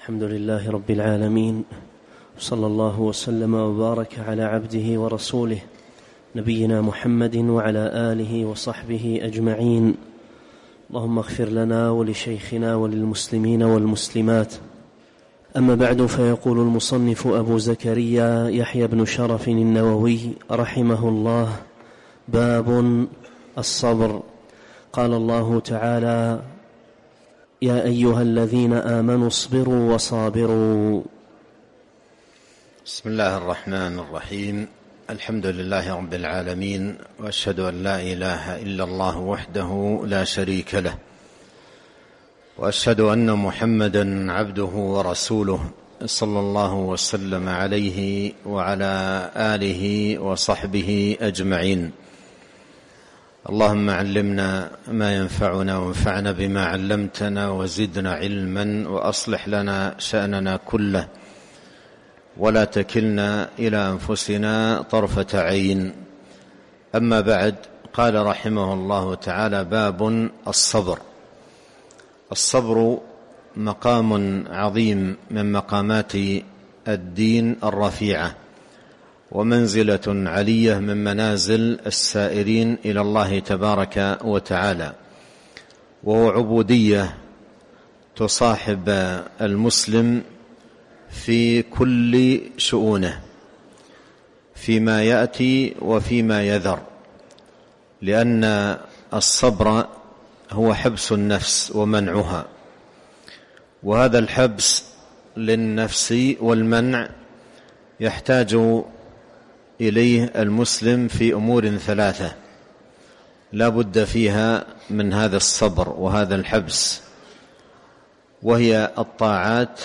الحمد لله رب العالمين، صلى الله وسلم وبارك على عبده ورسوله نبينا محمد وعلى آله وصحبه أجمعين. اللهم اغفر لنا ولشيخنا وللمسلمين والمسلمات. أما بعد، فيقول المصنف أبو زكريا يحيى بن شرف النووي رحمه الله: باب الصبر. قال الله تعالى: يا أيها الذين آمنوا اصبروا وصابروا. بسم الله الرحمن الرحيم. الحمد لله رب العالمين، وأشهد أن لا إله إلا الله وحده لا شريك له، وأشهد أن محمدا عبده ورسوله، صلى الله وسلم عليه وعلى آله وصحبه أجمعين. اللهم علمنا ما ينفعنا وانفعنا بما علمتنا وزدنا علما، وأصلح لنا شأننا كله، ولا تكلنا إلى أنفسنا طرفة عين. أما بعد، قال رحمه الله تعالى: باب الصبر. الصبر مقام عظيم من مقامات الدين الرفيعة، ومنزلة علية من منازل السائرين إلى الله تبارك وتعالى، وهو عبودية تصاحب المسلم في كل شؤونه، فيما يأتي وفيما يذر، لأن الصبر هو حبس النفس ومنعها، وهذا الحبس للنفس والمنع يحتاج إليه المسلم في أمور ثلاثة لا بد فيها من هذا الصبر وهذا الحبس، وهي الطاعات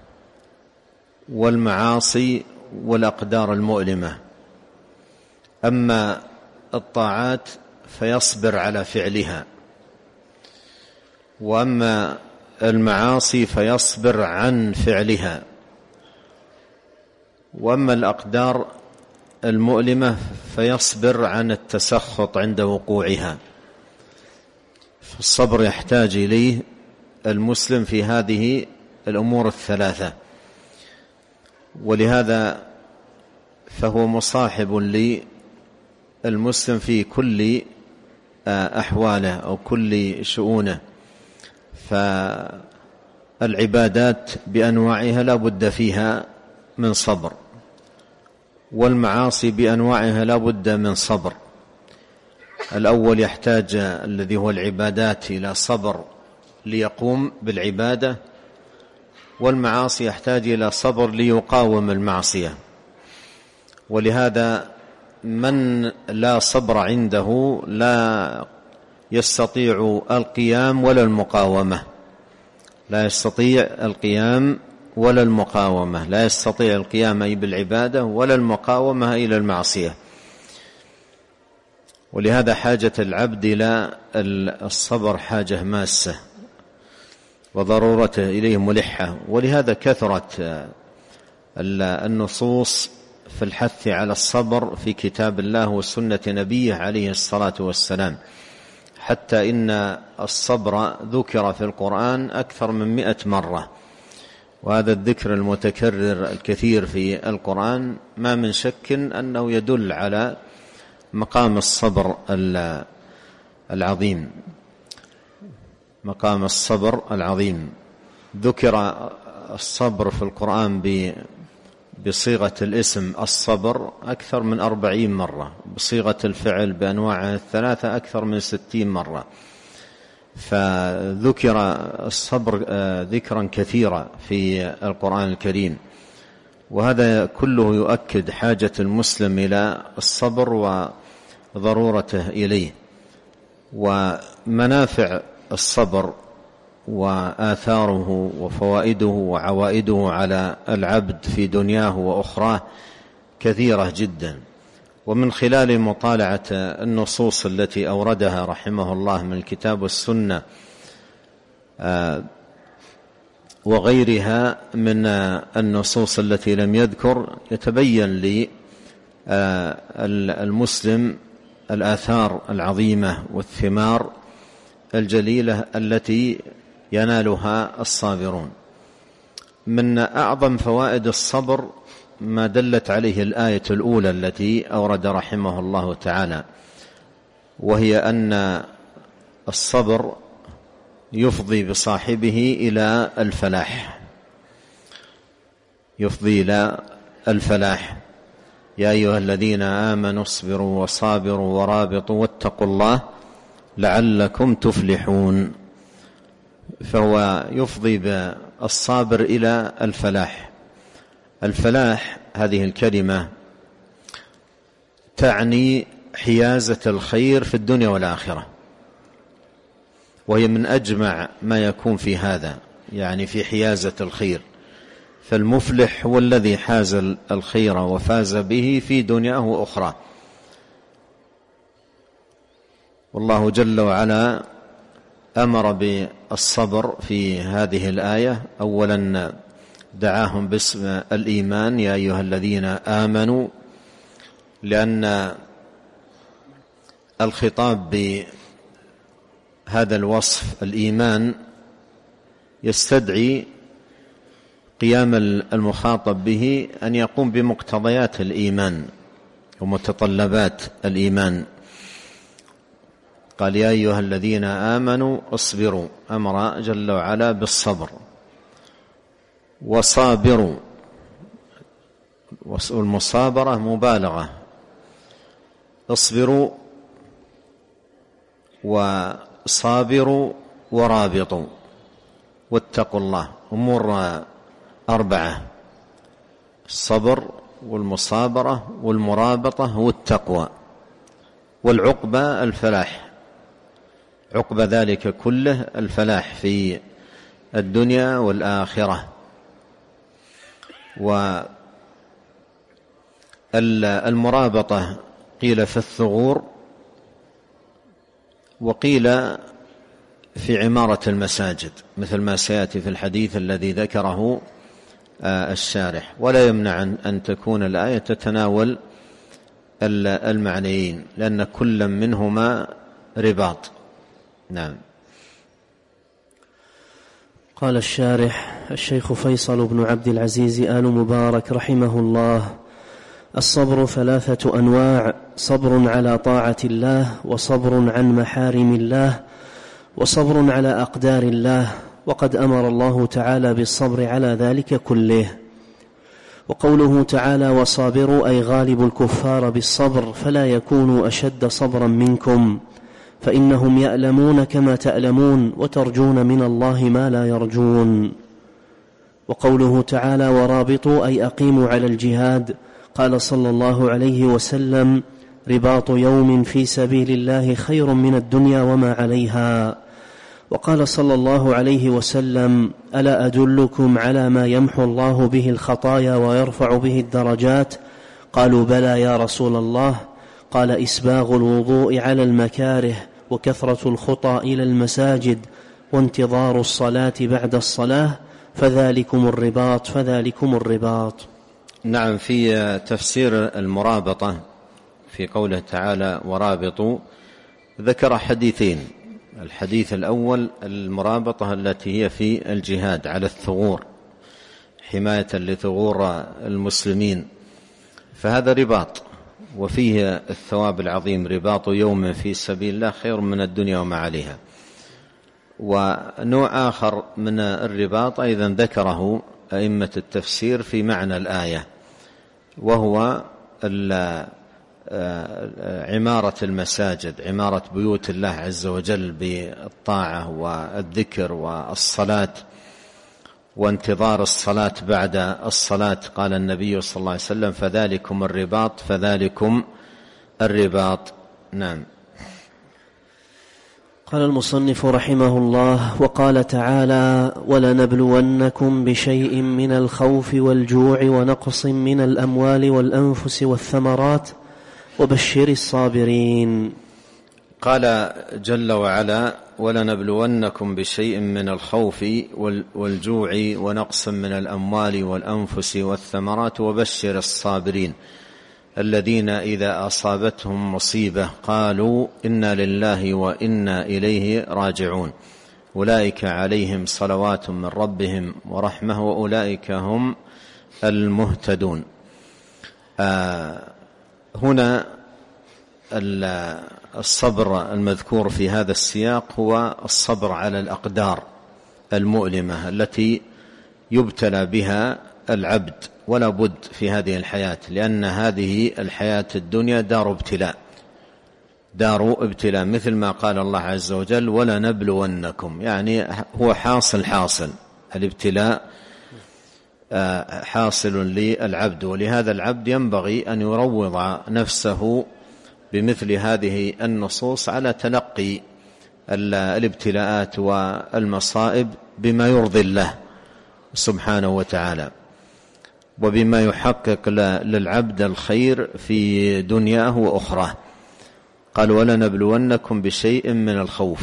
والمعاصي والأقدار المؤلمة. أما الطاعات فيصبر على فعلها، وأما المعاصي فيصبر عن فعلها، وأما الأقدار المؤلمة فيصبر عن التسخط عند وقوعها. فالصبر يحتاج إليه المسلم في هذه الأمور الثلاثة، ولهذا فهو مصاحب للمسلم في كل أحواله أو كل شؤونه. فالعبادات بأنواعها لا بد فيها من صبر، والمعاصي بأنواعها لا بد من صبر. الأول يحتاج الذي هو العبادات إلى صبر ليقوم بالعبادة، والمعاصي يحتاج إلى صبر ليقاوم المعصية. ولهذا من لا صبر عنده لا يستطيع القيام ولا المقاومة، لا يستطيع القيام ولا المقاومة، لا يستطيع القيام أي بالعبادة ولا المقاومة إلى المعصية. ولهذا حاجة العبد إلى الصبر حاجة ماسة، وضرورته إليه ملحة. ولهذا كثرت النصوص في الحث على الصبر في كتاب الله وسنة نبيه عليه الصلاة والسلام، حتى إن الصبر ذكر في القرآن أكثر من 100 مرة، وهذا الذكر المتكرر الكثير في القرآن ما من شك أنه يدل على مقام الصبر العظيم. مقام الصبر العظيم. ذكر الصبر في القرآن بصيغة الاسم الصبر أكثر من 40 مرة، بصيغة الفعل بأنواعها الثلاثة أكثر من 60 مرة. فذكر الصبر ذكرا كثيرا في القرآن الكريم، وهذا كله يؤكد حاجة المسلم إلى الصبر وضرورته إليه. ومنافع الصبر وآثاره وفوائده وعوائده على العبد في دنياه وأخراه كثيرة جدا. ومن خلال مطالعة النصوص التي أوردها رحمه الله من الكتاب والسنة وغيرها من النصوص التي لم يذكر، يتبين للمسلم الآثار العظيمة والثمار الجليلة التي ينالها الصابرون. من أعظم فوائد الصبر ما دلت عليه الآية الأولى التي أورد رحمه الله تعالى، وهي أن الصبر يفضي بصاحبه إلى الفلاح، يفضي إلى الفلاح. يا أيها الذين آمنوا اصبروا وصابروا ورابطوا واتقوا الله لعلكم تفلحون. فهو يفضي بالصابر إلى الفلاح. الفلاح هذه الكلمة تعني حيازة الخير في الدنيا والآخرة، وهي من أجمع ما يكون في هذا، يعني في حيازة الخير. فالمفلح هو الذي حاز الخير وفاز به في دنياه وأخرى. والله جل وعلا أمر بالصبر في هذه الآية. أولا دعاهم باسم الإيمان، يا أيها الذين آمنوا، لأن الخطاب بهذا الوصف الإيمان يستدعي قيام المخاطب به أن يقوم بمقتضيات الإيمان ومتطلبات الإيمان. قال يا أيها الذين آمنوا اصبروا، أمر جل وعلا بالصبر، وصابروا، والمصابرة مبالغة، اصبروا وصابروا ورابطوا واتقوا الله. أمور أربعة: الصبر والمصابرة والمرابطة والتقوى، والعقبة الفلاح، عقب ذلك كله الفلاح في الدنيا والآخرة. والمرابطة قيل في الثغور، وقيل في عمارة المساجد، مثل ما سيأتي في الحديث الذي ذكره الشارح. ولا يمنع أن تكون الآية تتناول المعنيين، لأن كل منهما رباط. نعم. قال الشارح الشيخ فيصل بن عبد العزيز آل مبارك رحمه الله: الصبر 3 أنواع: صبر على طاعة الله، وصبر عن محارم الله، وصبر على أقدار الله. وقد أمر الله تعالى بالصبر على ذلك كله. وقوله تعالى وصابروا أي غالب الكفار بالصبر، فلا يكونوا أشد صبرا منكم، فإنهم يألمون كما تألمون، وترجون من الله ما لا يرجون. وقوله تعالى ورابطوا أي أقيموا على الجهاد. قال صلى الله عليه وسلم: رباط يوم في سبيل الله خير من الدنيا وما عليها. وقال صلى الله عليه وسلم: ألا أدلكم على ما يمحو الله به الخطايا ويرفع به الدرجات؟ قالوا بلى يا رسول الله. قال: إسباغ الوضوء على المكاره، وكثرة الخطى إلى المساجد، وانتظار الصلاة بعد الصلاة، فذلكم الرباط فذلكم الرباط. نعم. في تفسير المرابطة في قوله تعالى ورابطوا ذكر حديثين. الحديث الأول المرابطة التي هي في الجهاد على الثغور، حماية لثغور المسلمين، فهذا رباط وفيه الثواب العظيم. رباط يوم في سبيل الله خير من الدنيا وما عليها. ونوع آخر من الرباط أيضا ذكره أئمة التفسير في معنى الآية، وهو عمارة المساجد، عمارة بيوت الله عز وجل بالطاعة والذكر والصلاة، وانتظار الصلاة بعد الصلاة. قال النبي صلى الله عليه وسلم: فذلكم الرباط فذلكم الرباط. نعم. قال المصنف رحمه الله: وقال تعالى: ولنبلونكم بشيء من الخوف والجوع ونقص من الأموال والأنفس والثمرات وبشر الصابرين. قال جل وعلا: ولنبلونكم بشيء من الخوف والجوع ونقص من الأموال والأنفس والثمرات وبشر الصابرين الذين إذا أصابتهم مصيبة قالوا إنا لله وإنا إليه راجعون. أولئك عليهم صلوات من ربهم ورحمة وأولئك هم المهتدون. هنا الصبر المذكور في هذا السياق هو الصبر على الأقدار المؤلمة التي يبتلى بها العبد ولا بد في هذه الحياة، لأن هذه الحياة الدنيا دار ابتلاء، مثل ما قال الله عز وجل ولا نبلونكم، يعني هو حاصل الابتلاء حاصل للعبد، ولهذا العبد ينبغي أن يروض نفسه بمثل هذه النصوص على تلقي الابتلاءات والمصائب بما يرضي الله سبحانه وتعالى، وبما يحقق للعبد الخير في دنياه وأخراه. قال ولنبلونكم بشيء من الخوف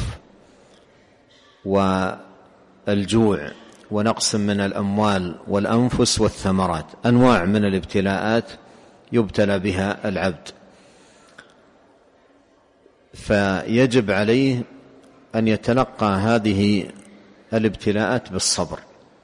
والجوع ونقص من الأموال والأنفس والثمرات، أنواع من الابتلاءات يبتلى بها العبد، فيجب عليه أن يتلقى هذه الابتلاءات بالصبر،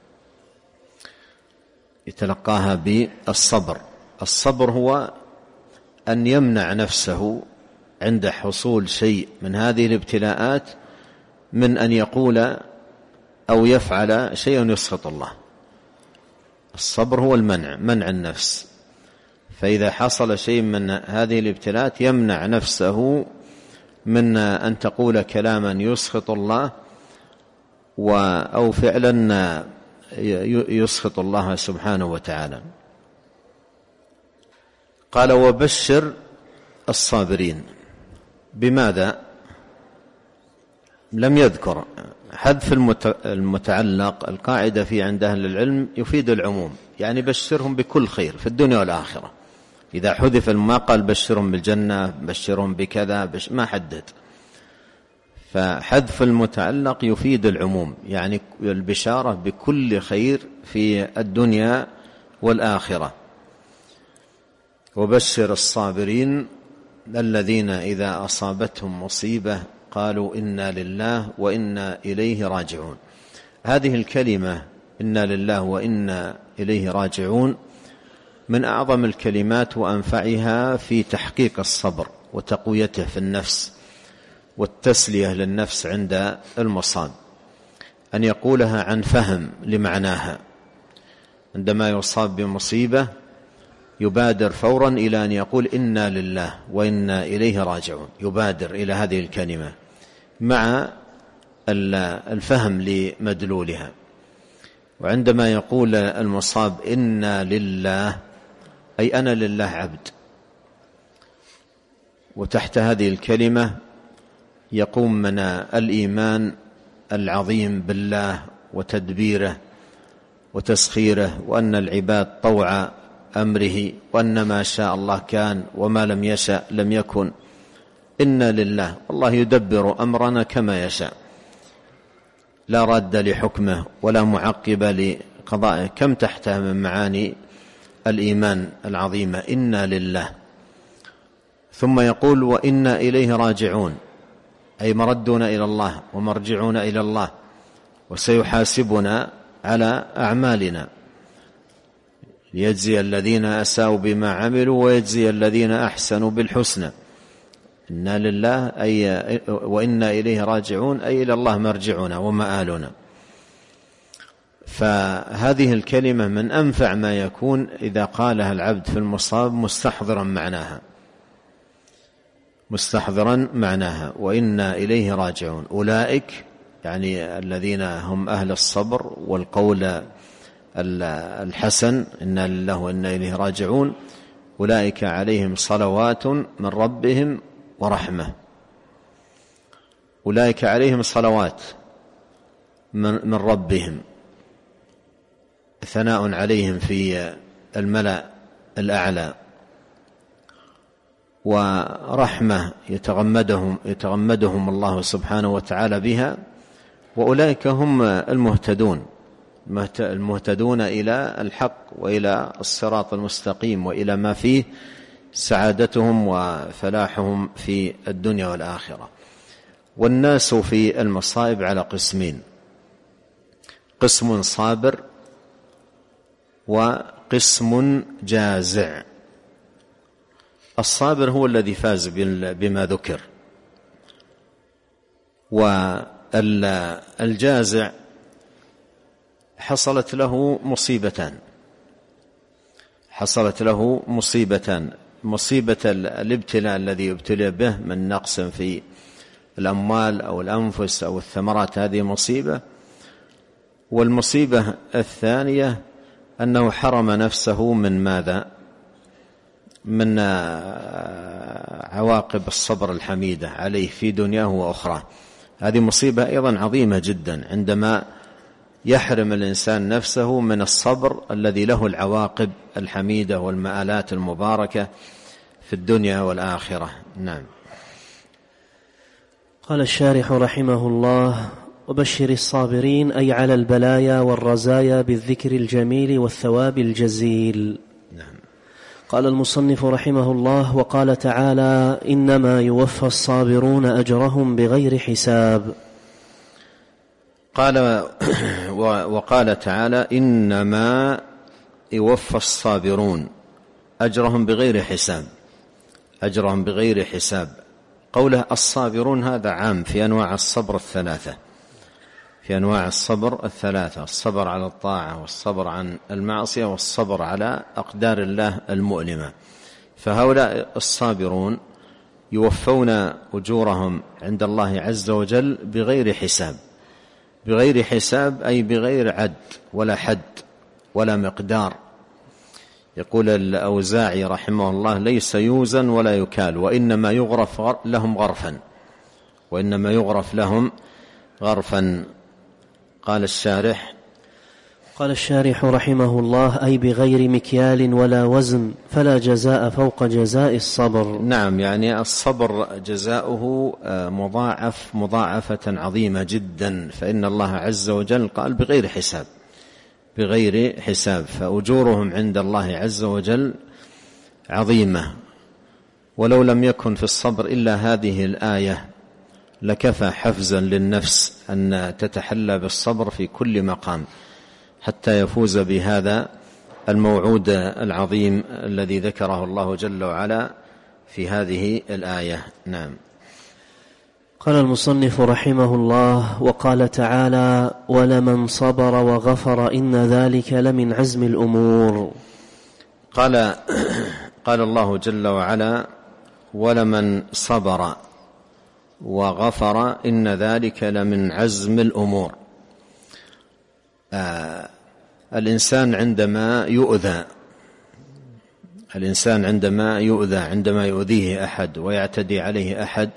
يتلقاها بالصبر. الصبر هو أن يمنع نفسه عند حصول شيء من هذه الابتلاءات من أن يقول أو يفعل شيء يسخط الله. الصبر هو منع النفس، فإذا حصل شيء من هذه الابتلاءات يمنع نفسه من أن تقول كلاما يسخط الله أو فعلا يسخط الله سبحانه وتعالى. قال وبشر الصابرين. بماذا؟ لم يذكر حذف المتعلق. القاعدة في عند أهل العلم يفيد العموم، يعني بشرهم بكل خير في الدنيا والآخرة. إذا حذف ما قال بشرهم بالجنة، بشرهم بكذا، ما حدد، فحذف المتعلق يفيد العموم، يعني البشارة بكل خير في الدنيا والآخرة. وبشر الصابرين الذين إذا أصابتهم مصيبة قالوا إنا لله وإنا إليه راجعون. هذه الكلمة إنا لله وإنا إليه راجعون من أعظم الكلمات وأنفعها في تحقيق الصبر وتقويته في النفس والتسلية للنفس عند المصاب، أن يقولها عن فهم لمعناها. عندما يصاب بمصيبة يبادر فورا إلى أن يقول إنا لله وإنا إليه راجعون، يبادر إلى هذه الكلمة مع الفهم لمدلولها. وعندما يقول المصاب إنا لله أي أنا لله عبد، وتحت هذه الكلمة يقوم من الإيمان العظيم بالله وتدبيره وتسخيره، وأن العباد طوع أمره، وأن ما شاء الله كان وما لم يشأ لم يكن. إنا لله، الله يدبر أمرنا كما يشاء، لا راد لحكمه ولا معقب لقضائه. كم تحتها من معاني الإيمان العظيمة. إنا لله. ثم يقول وإنا إليه راجعون، أي مردنا إلى الله ومرجعون إلى الله، وسيحاسبنا على أعمالنا ليجزي الذين أساءوا بما عملوا ويجزي الذين أحسنوا بالحسنى. إنا لله أي وإنا إليه راجعون، أي إلى الله مرجعنا ومآلنا. فهذه الكلمة من أنفع ما يكون إذا قالها العبد في المصاب مستحضرا معناها. وإنا إليه راجعون. أولئك يعني الذين هم أهل الصبر والقول الحسن، إنا لله وإنا إليه راجعون، أولئك عليهم صلوات من ربهم ورحمة. أولئك عليهم صلوات من ربهم، ثناء عليهم في الملأ الأعلى، ورحمة يتغمدهم الله سبحانه وتعالى بها. وأولئك هم المهتدون إلى الحق وإلى الصراط المستقيم وإلى ما فيه سعادتهم وفلاحهم في الدنيا والآخرة. والناس في المصائب على قسمين: قسم صابر وقسم جازع. الصابر هو الذي فاز بما ذكر، والجازع حصلت له مصيبتان: مصيبة الابتلاء الذي يبتلى به من نقص في الأموال أو الأنفس أو الثمرات، هذه مصيبة. والمصيبة الثانية أنه حرم نفسه من ماذا؟ من عواقب الصبر الحميدة عليه في دنياه وأخرى. هذه مصيبة أيضا عظيمة جدا، عندما يحرم الإنسان نفسه من الصبر الذي له العواقب الحميدة والمآلات المباركة في الدنيا والآخرة. نعم. قال الشارح رحمه الله: وبشر الصابرين أي على البلايا والرزايا بالذكر الجميل والثواب الجزيل. نعم. قال المصنف رحمه الله: وقال تعالى: إنما يوفى الصابرون أجرهم بغير حساب. وقال تعالى: إنما يوفى الصابرون أجرهم بغير حساب. قوله الصابرون هذا عام في أنواع الصبر الثلاثة: الصبر على الطاعة، والصبر عن المعصية، والصبر على أقدار الله المؤلمة. فهؤلاء الصابرون يوفون أجورهم عند الله عز وجل بغير حساب، أي بغير عد ولا حد ولا مقدار. يقول الأوزاعي رحمه الله: ليس يوزن ولا يكال، وإنما يغرف لهم غرفا. قال الشارح رحمه الله: أي بغير مكيال ولا وزن، فلا جزاء فوق جزاء الصبر. نعم، يعني الصبر جزاؤه مضاعفة عظيمة جدا، فإن الله عز وجل قال بغير حساب، فأجورهم عند الله عز وجل عظيمة. ولو لم يكن في الصبر إلا هذه الآية لكفى حفزا للنفس أن تتحلى بالصبر في كل مقام، حتى يفوز بهذا الموعود العظيم الذي ذكره الله جل وعلا في هذه الآية. نعم. قال المصنف رحمه الله: وقال تعالى: ولمن صبر وغفر إن ذلك لمن عزم الأمور. قال الله جل وعلا: ولمن صبر وغفر إن ذلك لمن عزم الأمور. الإنسان عندما يؤذيه أحد ويعتدي عليه أحد،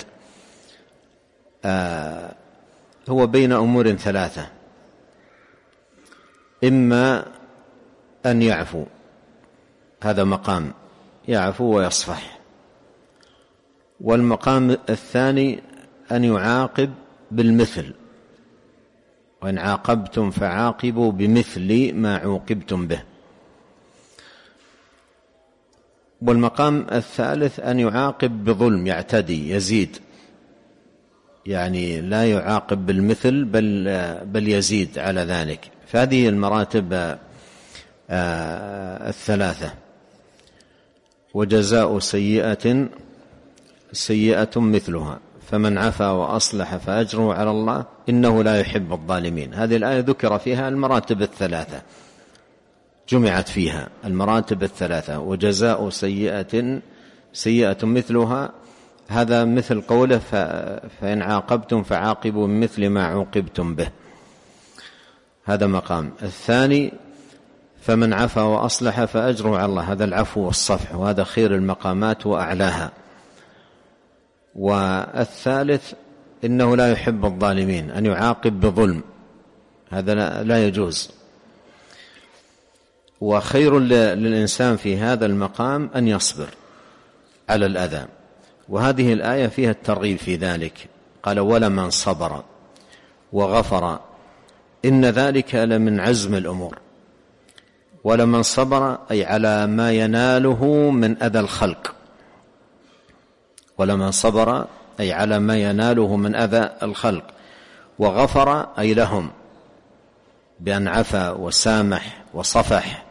هو بين أمور ثلاثة: إما أن يعفو، هذا مقام يعفو ويصفح، والمقام الثاني أن يعاقب بالمثل، وإن عاقبتم فعاقبوا بمثل ما عوقبتم به. والمقام الثالث أن يعاقب بظلم، يعتدي يزيد، يعني لا يعاقب بالمثل بل يزيد على ذلك. فهذه المراتب الثلاثة. وجزاء سيئة مثلها، فمن عفا وأصلح فأجره على الله إنه لا يحب الظالمين. هذه الآية ذكر فيها المراتب الثلاثة، جمعت فيها المراتب الثلاثة. وجزاء سيئة مثلها، هذا مثل قوله: فإن عاقبتم فعاقبوا بمثل ما عوقبتم به، هذا مقام. الثاني: فمن عفا وأصلح فأجره على الله، هذا العفو والصفح، وهذا خير المقامات وأعلاها. والثالث: إنه لا يحب الظالمين، أن يعاقب بظلم، هذا لا يجوز. وخير للإنسان في هذا المقام أن يصبر على الأذى، وهذه الآية فيها الترغيب في ذلك. قال: ولمن صبر وغفر إن ذلك لمن عزم الأمور. ولمن صبر أي على ما يناله من أذى الخلق، ولمن صبر أي على ما يناله من أذى الخلق، وغفر أي لهم بأن عفا وسامح وصفح.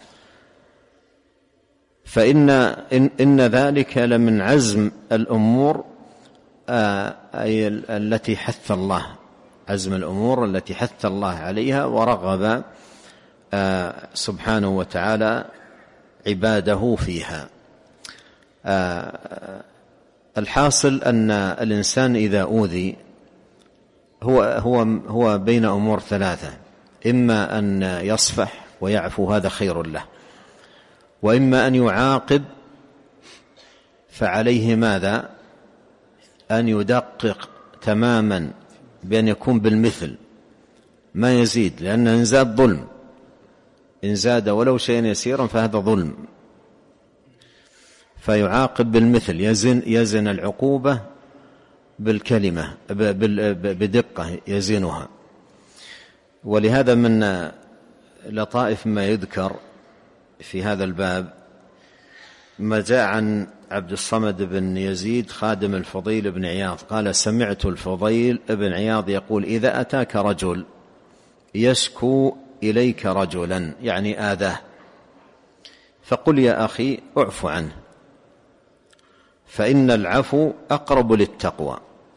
فإن ذلك لمن عزم الأمور أي التي حث الله، عزم الأمور التي حث الله عليها ورغب سبحانه وتعالى عباده فيها. الحاصل أن الإنسان إذا أوذي هو بين أمور ثلاثة: إما أن يصفح ويعفو، هذا خير له، وإما أن يعاقب، فعليه ماذا؟ أن يدقق تماما بأن يكون بالمثل ما يزيد، لأن إن زاد ظلم، إن زاد ولو شيئا يسيرا فهذا ظلم. فيعاقب بالمثل، يزن العقوبة بالكلمة بدقة يزنها. ولهذا من لطائف ما يذكر في هذا الباب ما جاء عن عبد الصمد بن يزيد خادم الفضيل بن عياض قال: سمعت الفضيل بن عياض يقول: إذا أتاك رجل يشكو إليك رجلا، يعني آذاه، فقل يا أخي أعف عنه، فإن العفو أقرب للتقوى.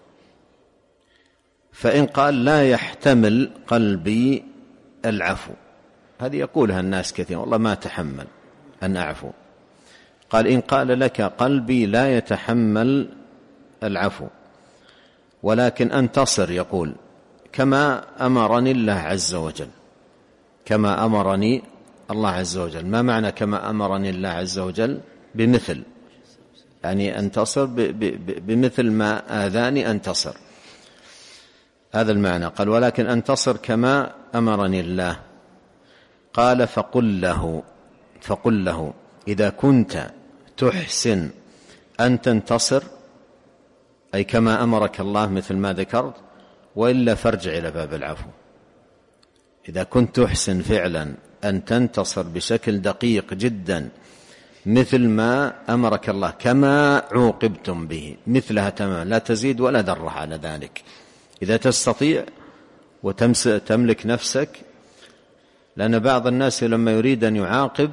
فإن قال: لا يحتمل قلبي العفو، هذه يقولها الناس كثير، والله ما تحمل أن أعفو. قال: إن قال لك قلبي لا يتحمل العفو ولكن أنتصر، يقول كما أمرني الله عز وجل، كما أمرني الله عز وجل. ما معنى كما أمرني الله عز وجل؟ بمثل، يعني أنتصر بمثل ما آذاني أنتصر، هذا المعنى. قال: ولكن أنتصر كما أمرني الله. قال: فقل له إذا كنت تحسن أن تنتصر، أي كما أمرك الله مثل ما ذكرت، وإلا فارجع إلى باب العفو. إذا كنت تحسن فعلا أن تنتصر بشكل دقيق جدا مثل ما أمرك الله، كما عوقبتم به، مثلها تماما، لا تزيد ولا ذرة على ذلك. إذا تستطيع وتملك نفسك، لأن بعض الناس لما يريد أن يعاقب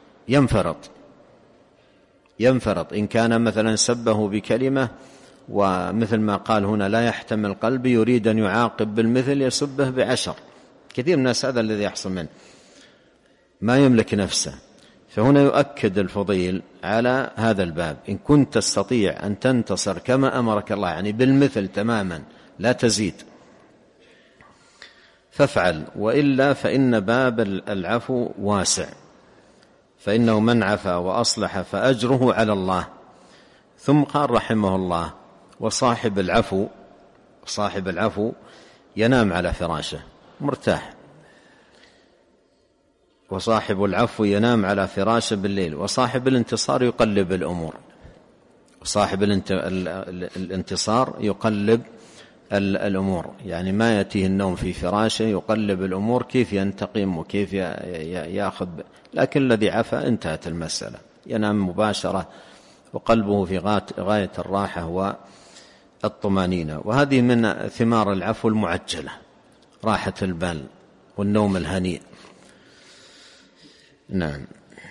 ينفرط إن كان مثلا سبه بكلمة، ومثل ما قال هنا لا يحتمل قلبي، يريد أن يعاقب بالمثل يسبه ب10. كثير من الناس هذا الذي يحصل منه، ما يملك نفسه. فهنا يؤكد الفضيل على هذا الباب: إن كنت تستطيع أن تنتصر كما أمرك الله، يعني بالمثل تماما لا تزيد، فافعل، وإلا فإن باب العفو واسع، فإنه من عفا وأصلح فأجره على الله. ثم قال رحمه الله: وصاحب العفو ينام على فراشه مرتاح، وصاحب العفو ينام على فراشه بالليل، وصاحب الانتصار يقلب الأمور، وصاحب الانتصار يقلب الأمور، يعني ما يأتيه النوم في فراشه، يقلب الأمور كيف ينتقم وكيف يأخذ. لكن الذي عفا انتهت المسألة، ينام مباشرة وقلبه في غاية الراحة والطمانينة. وهذه من ثمار العفو المعجلة، راحة البال والنوم الهنيء. نعم.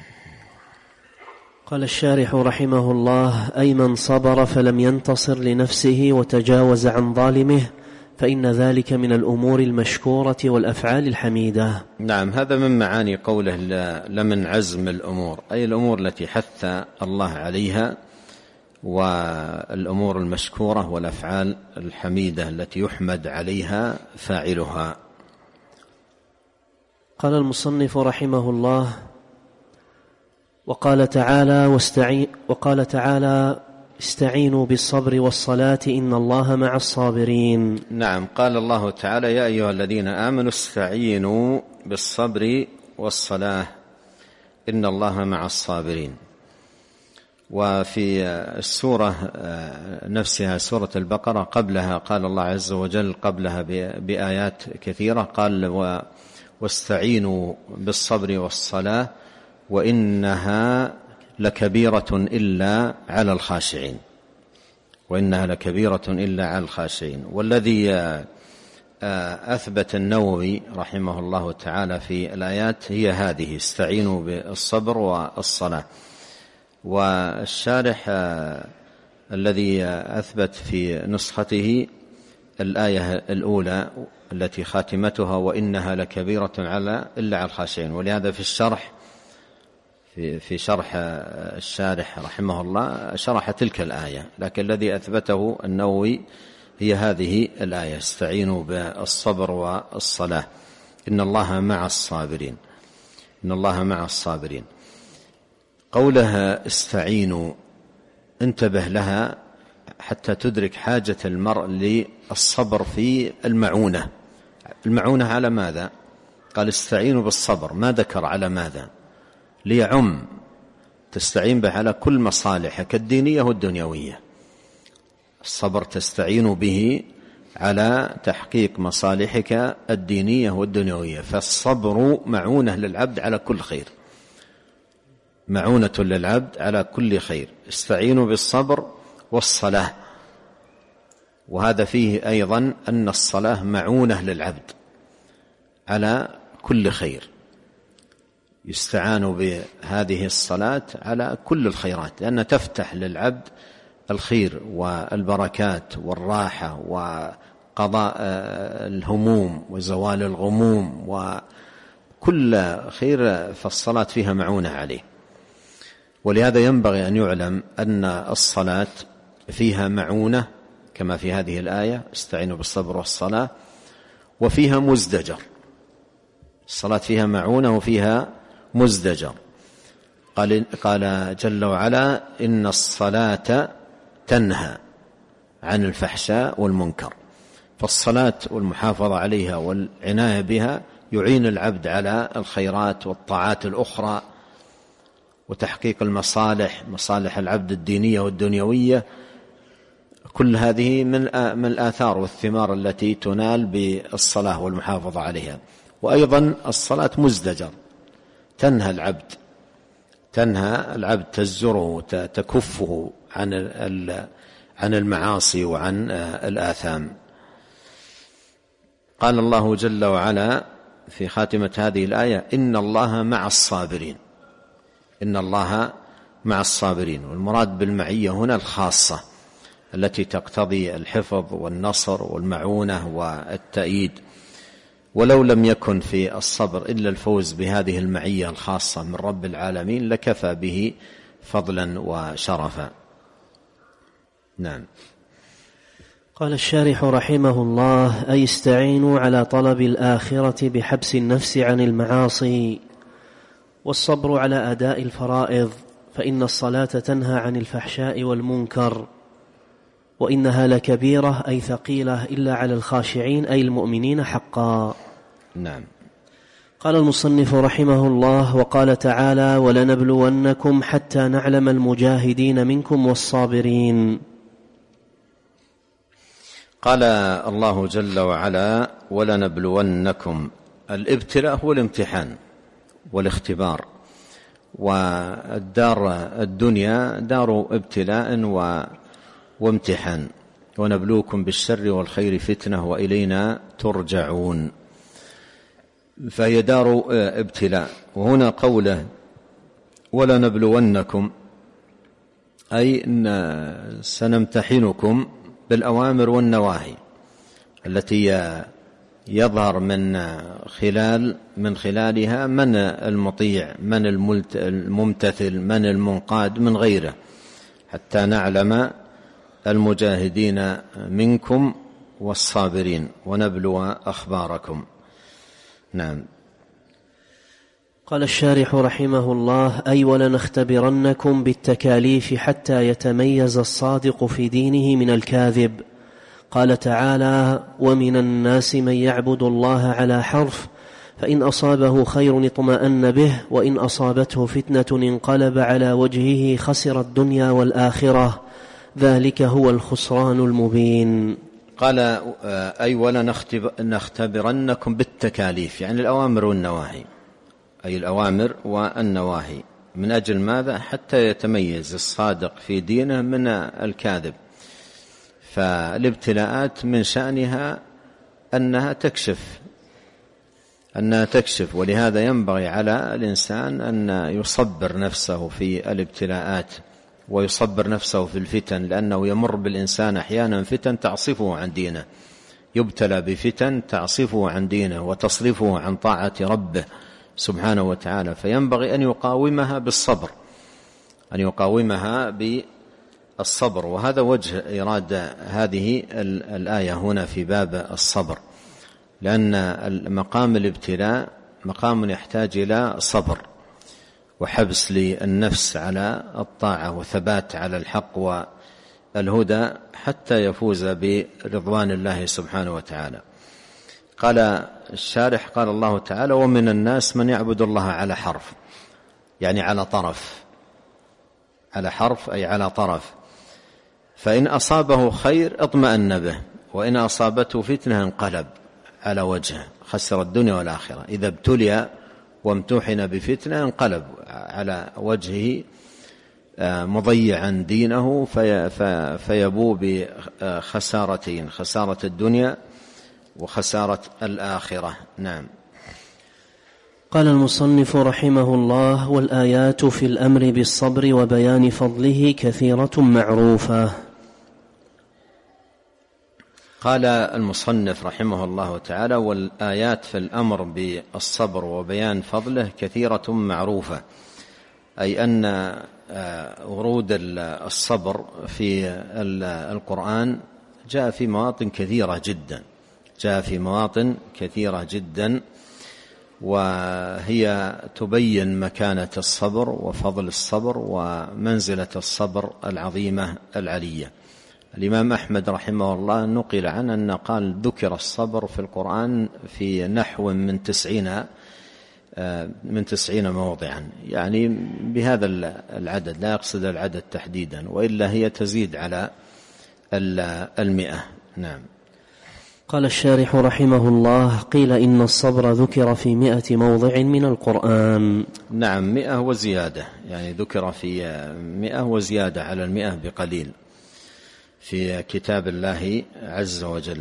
قال الشارح رحمه الله: أي من صبر فلم ينتصر لنفسه وتجاوز عن ظالمه، فإن ذلك من الأمور المشكورة والأفعال الحميدة. نعم، هذا من معاني قوله لمن عزم الأمور، أي الأمور التي حث الله عليها، والأمور المشكورة والأفعال الحميدة التي يحمد عليها فاعلها. قال المصنف رحمه الله: وقال تعالى استعينوا بالصبر والصلاة إن الله مع الصابرين. نعم، قال الله تعالى: يا أيها الذين آمنوا استعينوا بالصبر والصلاة إن الله مع الصابرين. وفي السورة نفسها، سورة البقرة، قبلها قال الله عز وجل قبلها بآيات كثيرة، قال: واستعينوا بالصبر والصلاة وإنها لكبيرة إلا على الخاشعين. وإنها لكبيرة إلا على الخاشعين. والذي أثبت النووي رحمه الله تعالى في الآيات هي هذه: استعينوا بالصبر والصلاة. والشارح الذي أثبت في نسخته الآية الأولى التي خاتمتها وإنها لكبيرة إلا على الخاشعين. ولهذا في الشرح في شرح الشارح رحمه الله شرح تلك الآية، لكن الذي أثبته النووي هي هذه الآية: استعينوا بالصبر والصلاة إن الله مع الصابرين. إن الله مع الصابرين. قولها استعينوا انتبه لها حتى تدرك حاجة المرء للصبر في المعونة. المعونة على ماذا؟ قال استعينوا بالصبر، ما ذكر على ماذا، ليعم تستعين به على كل مصالحك الدينية والدنيوية. الصبر تستعين به على تحقيق مصالحك الدينية والدنيوية، فالصبر معونة للعبد على كل خير، معونة للعبد على كل خير. استعينوا بالصبر والصلاة، وهذا فيه أيضا أن الصلاة معونة للعبد على كل خير، يستعان بهذه الصلاة على كل الخيرات، لأنها تفتح للعبد الخير والبركات والراحة وقضاء الهموم وزوال الغموم وكل خير، فالصلاة فيها معونة عليه. ولهذا ينبغي أن يعلم أن الصلاة فيها معونة كما في هذه الآية: استعينوا بالصبر والصلاة، وفيها مزدجر. الصلاة فيها معونة وفيها مزدجر. قال جل وعلا: إن الصلاة تنهى عن الفحشاء والمنكر. فالصلاة والمحافظة عليها والعناية بها يعين العبد على الخيرات والطاعات الأخرى وتحقيق مصالح العبد الدينية والدنيوية. كل هذه من الآثار والثمار التي تنال بالصلاة والمحافظة عليها. وأيضا الصلاة مزدجر، تنهى العبد تزجره تكفه عن المعاصي وعن الآثام. قال الله جل وعلا في خاتمة هذه الآية: إن الله مع الصابرين. إن الله مع الصابرين. والمراد بالمعية هنا الخاصة التي تقتضي الحفظ والنصر والمعونة والتأييد. ولو لم يكن في الصبر إلا الفوز بهذه المعية الخاصة من رب العالمين لكفى به فضلا وشرفا. نعم. قال الشارح رحمه الله: أي استعينوا على طلب الآخرة بحبس النفس عن المعاصي، والصبر على أداء الفرائض، فإن الصلاة تنهى عن الفحشاء والمنكر، وإنها لكبيرة أي ثقيلة إلا على الخاشعين أي المؤمنين حقا. نعم. قال المصنف رحمه الله: وقال تعالى: ولنبلونكم حتى نعلم المجاهدين منكم والصابرين. قال الله جل وعلا: ولنبلونكم. الابتلاء هو الامتحان والاختبار، والدار الدنيا دار ابتلاء وامتحان. ونبلوكم بالشر والخير فتنة وإلينا ترجعون. فهي دار ابتلاء. وهنا قوله ولنبلونكم أي إن سنمتحنكم بالأوامر والنواهي التي يظهر من خلالها من المطيع من الممتثل من المنقاد من غيره، حتى نعلم المجاهدين منكم والصابرين ونبلو أخباركم. نعم. قال الشارح رحمه الله: أي ولنختبرنكم بالتكاليف حتى يتميز الصادق في دينه من الكاذب. قال تعالى: ومن الناس من يعبد الله على حرف، فإن أصابه خير اطمأن به، وإن أصابته فتنة انقلب على وجهه خسر الدنيا والآخرة، ذلك هو الخسران المبين. قال: أي ولنختبرنكم بالتكاليف، يعني الأوامر والنواهي، أي الأوامر والنواهي. من أجل ماذا؟ حتى يتميز الصادق في دينه من الكاذب. فالابتلاءات من شأنها أنها تكشف، ولهذا ينبغي على الإنسان أن يصبر نفسه في الابتلاءات ويصبر نفسه في الفتن، لأنه يمر بالإنسان أحيانا فتن تعصفه عن دينه، يبتلى بفتن تعصفه عن دينه وتصرفه عن طاعة ربه سبحانه وتعالى، فينبغي أن يقاومها بالصبر. وهذا وجه إرادة هذه الآية هنا في باب الصبر، لأن مقام الابتلاء مقام يحتاج إلى صبر وحبس للنفس على الطاعة وثبات على الحق والهدى حتى يفوز برضوان الله سبحانه وتعالى. قال الشارح قال الله تعالى: ومن الناس من يعبد الله على حرف، يعني على طرف، على حرف أي على طرف، فإن أصابه خير اطمأن به، وإن أصابته فتنة انقلب على وجهه، خسر الدنيا والآخرة. إذا ابتلي وامتحن بفتنة انقلب على وجهه مضيعا دينه فيبوء بخسارتين: خسارة الدنيا وخسارة الآخرة. نعم. قال المصنف رحمه الله: والآيات في الأمر بالصبر وبيان فضله كثيرة معروفة. قال المصنف رحمه الله تعالى: والآيات في الأمر بالصبر وبيان فضله كثيرة معروفة، أي أن ورود الصبر في القرآن جاء في مواطن كثيرة جدا، وهي تبين مكانة الصبر وفضل الصبر ومنزلة الصبر العظيمة العلية. الإمام أحمد رحمه الله نقل عنه أن قال: ذكر الصبر في القرآن في نحو من 90 موضعا، يعني بهذا العدد، لا يقصد العدد تحديدا، وإلا هي تزيد على 100. نعم. قال الشارح رحمه الله: قيل إن الصبر ذكر في 100 موضع من القرآن. نعم، 100 وزيادة، يعني ذكر في 100 وزيادة على 100 بقليل في كتاب الله عز وجل.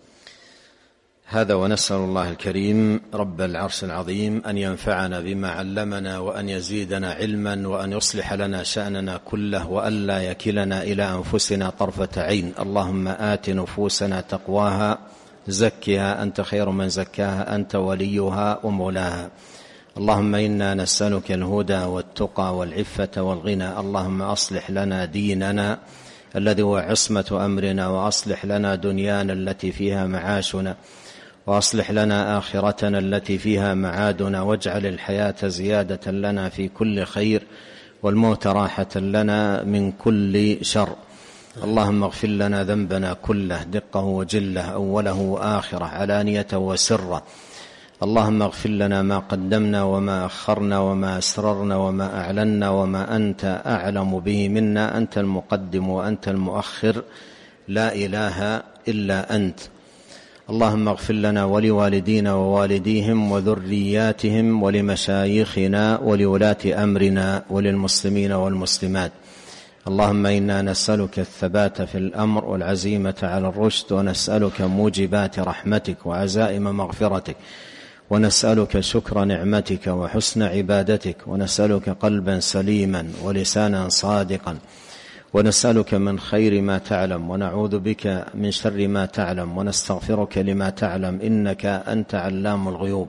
هذا، ونسأل الله الكريم رب العرش العظيم أن ينفعنا بما علمنا، وأن يزيدنا علما، وأن يصلح لنا شأننا كله، وأن لا يكلنا إلى أنفسنا طرفة عين. اللهم آت نفوسنا تقواها، زكها أنت خير من زكاها، أنت وليها ومولاها. اللهم إنا نسألك الهدى والتقى والعفة والغنى. اللهم أصلح لنا ديننا الذي هو عصمة أمرنا، وأصلح لنا دنيانا التي فيها معاشنا، وأصلح لنا آخرتنا التي فيها معادنا، واجعل الحياة زيادة لنا في كل خير، والموت راحة لنا من كل شر. اللهم اغفر لنا ذنبنا كله، دقه وجله، أوله وآخره، علانية وسره. اللهم اغفر لنا ما قدمنا وما أخرنا وما أسررنا وما أعلنا وما أنت أعلم به منا. أنت المقدم وأنت المؤخر، لا إله إلا أنت. اللهم اغفر لنا ولوالدينا ووالديهم وذرياتهم ولمشايخنا ولولاة أمرنا وللمسلمين والمسلمات. اللهم إنا نسألك الثبات في الأمر والعزيمة على الرشد، ونسألك موجبات رحمتك وعزائم مغفرتك، ونسألك شكر نعمتك وحسن عبادتك، ونسألك قلبا سليما ولسانا صادقا، ونسألك من خير ما تعلم، ونعوذ بك من شر ما تعلم، ونستغفرك لما تعلم، إنك أنت علام الغيوب.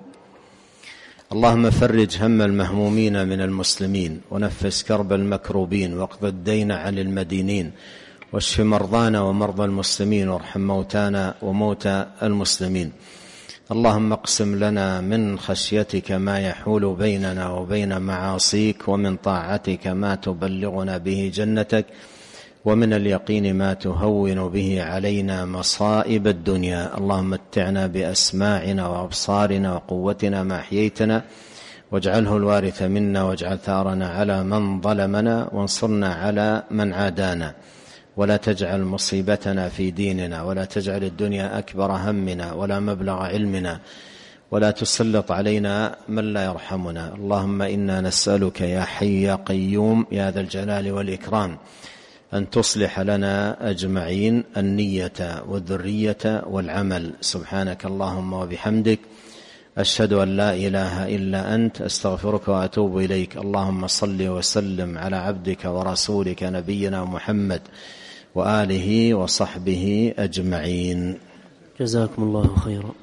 اللهم فرج هم المهمومين من المسلمين، ونفس كرب المكروبين، واقض الدين عن المدينين، واشف مرضانا ومرضى المسلمين، وارحم موتانا وموتى المسلمين. اللهم اقسم لنا من خشيتك ما يحول بيننا وبين معاصيك، ومن طاعتك ما تبلغنا به جنتك، ومن اليقين ما تهون به علينا مصائب الدنيا. اللهم متعنا بأسماعنا وأبصارنا وقوتنا ما أحييتنا، واجعله الوارث منا، واجعل ثارنا على من ظلمنا، وانصرنا على من عادانا، ولا تجعل مصيبتنا في ديننا، ولا تجعل الدنيا أكبر همنا ولا مبلغ علمنا، ولا تسلط علينا من لا يرحمنا. اللهم إنا نسألك يا حي يا قيوم يا ذا الجلال والإكرام أن تصلح لنا أجمعين النية والذرية والعمل. سبحانك اللهم وبحمدك، أشهد أن لا إله إلا أنت، أستغفرك وأتوب إليك. اللهم صل وسلم على عبدك ورسولك نبينا محمد وآله وصحبه أجمعين. جزاكم الله خيرا.